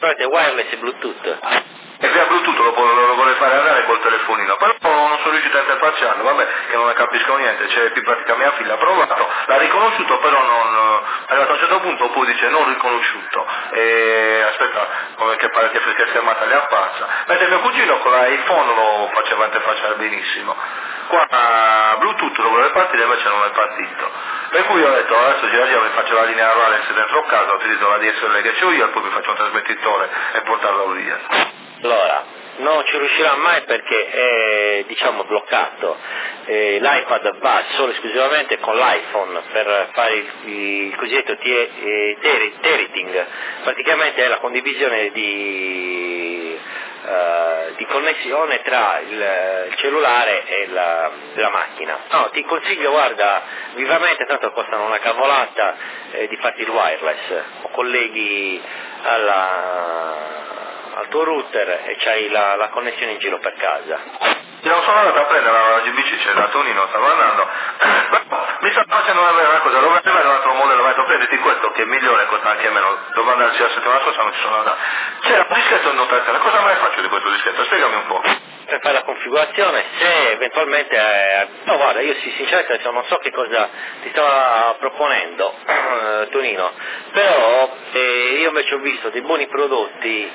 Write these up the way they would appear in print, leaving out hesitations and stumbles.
Però è wireless e Bluetooth. E via Bluetooth lo vorrei fare andare col telefonino, però non sono riuscito a interfacciarlo, vabbè che non ne capisco niente, c'è più pratica mia figlia, ha provato, l'ha riconosciuto però non, arrivato a un certo punto poi dice non riconosciuto, e aspetta, come che pare che schermata le appazza, mentre mio cugino con l'iPhone lo faceva interfacciare benissimo, qua Bluetooth lo voleva partire invece non è partito, per cui ho detto adesso gira mi faccio la linea wireless dentro casa, utilizzo la DSL che ho io e poi mi faccio un trasmettitore e portarlo via. Allora, non ci riuscirà mai perché è bloccato, l'iPad va solo esclusivamente con l'iPhone per fare il cosiddetto tearing, praticamente è la condivisione di connessione tra il cellulare e la macchina. No, ti consiglio, guarda, vivamente, tanto costano una cavolata, di farti il wireless, o colleghi al tuo router e c'hai la connessione in giro per casa. Non sono andato a prendere la GBC, c'è da Tonino, stavo andando, mi sta facendo una cosa, dove arrivare un altro modello, ho detto prenditi questo che è migliore, costa anche meno, devo andarci la settimana scorsa, non ci sono andato. C'era un dischetto in notazione, cosa me ne faccio di questo dischetto? Spiegami un po'. Per fare la configurazione, se eventualmente, no guarda, io sinceramente non so che cosa ti stava proponendo Tonino, però io invece ho visto dei buoni prodotti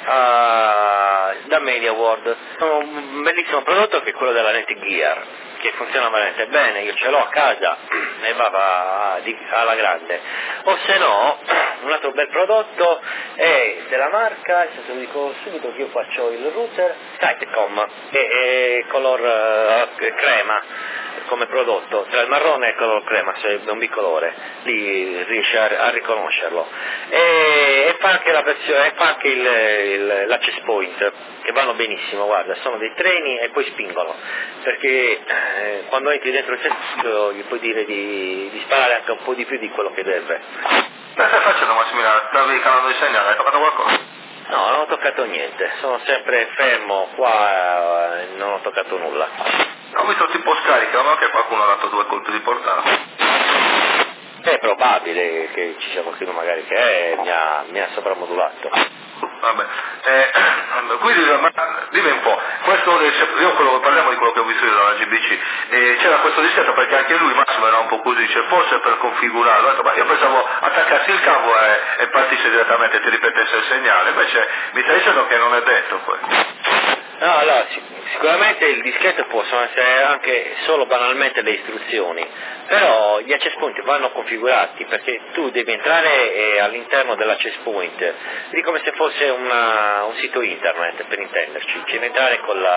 da MediaWorld, un bellissimo prodotto che è quello della Netgear, che funziona veramente bene, io ce l'ho a casa e va alla grande, o se no un altro bel prodotto è della marca, adesso te lo dico subito che io faccio il router Skytecom, che è color crema come prodotto, tra il marrone e il color crema, se è un bicolore, lì riesce a riconoscerlo, e fa anche la versione, e fa anche l'access point, che vanno benissimo, guarda, sono dei treni e poi spingono, perché quando entri dentro il circuito gli puoi dire di sparare anche un po' di più di quello che deve. Che stai facendo Massimiliano? Stavi calando di segnale, hai toccato qualcosa? No, non ho toccato niente, sono sempre fermo qua e non ho toccato nulla. Ho visto tipo scarica, ma che qualcuno ha dato 2 colpi di portata. È probabile che ci sia qualcuno magari che mi ha sopramodulato. Vabbè, quindi dimmi un po', parliamo di quello che ho visto io dalla GBC, c'era questo dischetto perché anche lui Massimo era un po' così, dice forse per configurarlo, ho detto, ma io pensavo attaccassi il cavo e partisse direttamente, ti ripetesse il segnale, invece mi stai dicendo che non è detto questo. No, allora, sicuramente il dischetto possono essere anche solo banalmente le istruzioni, però gli access point vanno configurati perché tu devi entrare all'interno dell'access point, lì come se fosse un sito internet, per intenderci, ci devi entrare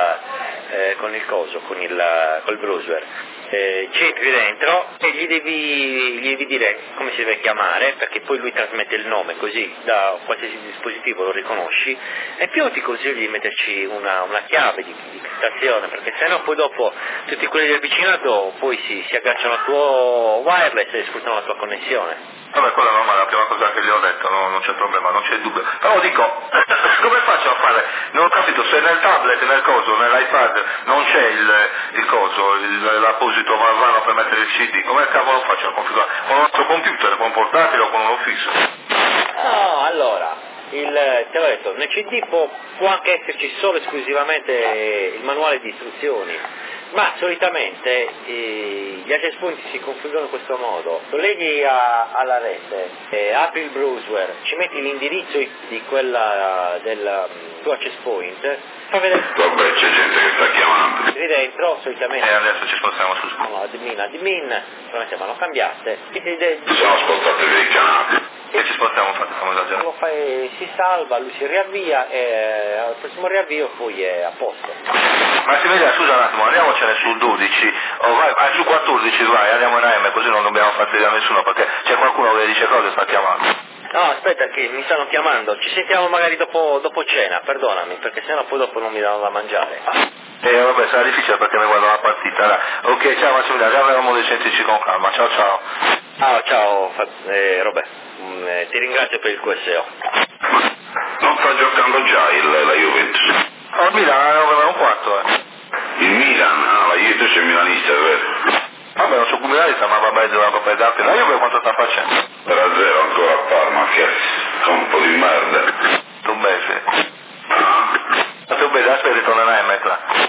con il coso, col browser, ci entri dentro e gli devi dire come si deve chiamare, perché poi lui trasmette il nome, così da qualsiasi dispositivo lo riconosci, e più ti consiglio di metterci una chiave di criptazione, perché sennò poi dopo tutti quelli del vicinato poi si agganciano al tuo wireless e sfruttano la tua connessione. Vabbè, quella è normale, la prima cosa che gli ho detto, non c'è problema, non c'è dubbio. Però dico, come faccio a fare? Non ho capito, se nel tablet, nel coso, nell'iPad non c'è il coso, l'apposito vano per mettere il CD, come cavolo faccio a configurare? Con un altro computer, con un portatile o con uno fisso? No, allora, te l'ho detto, nel CD può anche esserci solo esclusivamente il manuale di istruzioni, ma solitamente gli access point si configurano in questo modo: colleghi alla rete, apri il browser, ci metti l'indirizzo di quella del tuo access point, fa vedere. Vabbè, c'è gente che sta chiamando. Lì dentro solitamente. Adesso ci spostiamo su. No, admin, solamente vanno cambiate. Sono spostati dei canali. E ci spostiamo, infatti stiamo esagerando. Si salva, lui si riavvia e al prossimo riavvio poi è a posto. Massimiliano, scusa un attimo, andiamocene sul 12, vai sul 14, vai, andiamo in AM, così non dobbiamo far vedere a nessuno, perché c'è qualcuno che dice cose e sta chiamando. No, aspetta che mi stanno chiamando, ci sentiamo magari dopo cena, perdonami, perché sennò poi dopo non mi danno da mangiare. Vabbè, sarà difficile perché mi guardo la partita, dai. Ok, ciao Massimiliano, avremo modo di sentirci con calma, ciao. Ciao, Robè, ti ringrazio per il QSO. Non sta giocando già la Juventus? Oh, il Milan aveva un quarto, Il Milan? La Juventus è milanista, è vero? Vabbè, non so come milanista, ma vabbè, della Coppa d'Arte, la Juve quanto sta facendo? 3-0 ancora a Parma, che è un po' di merda. Un mese. Guarda,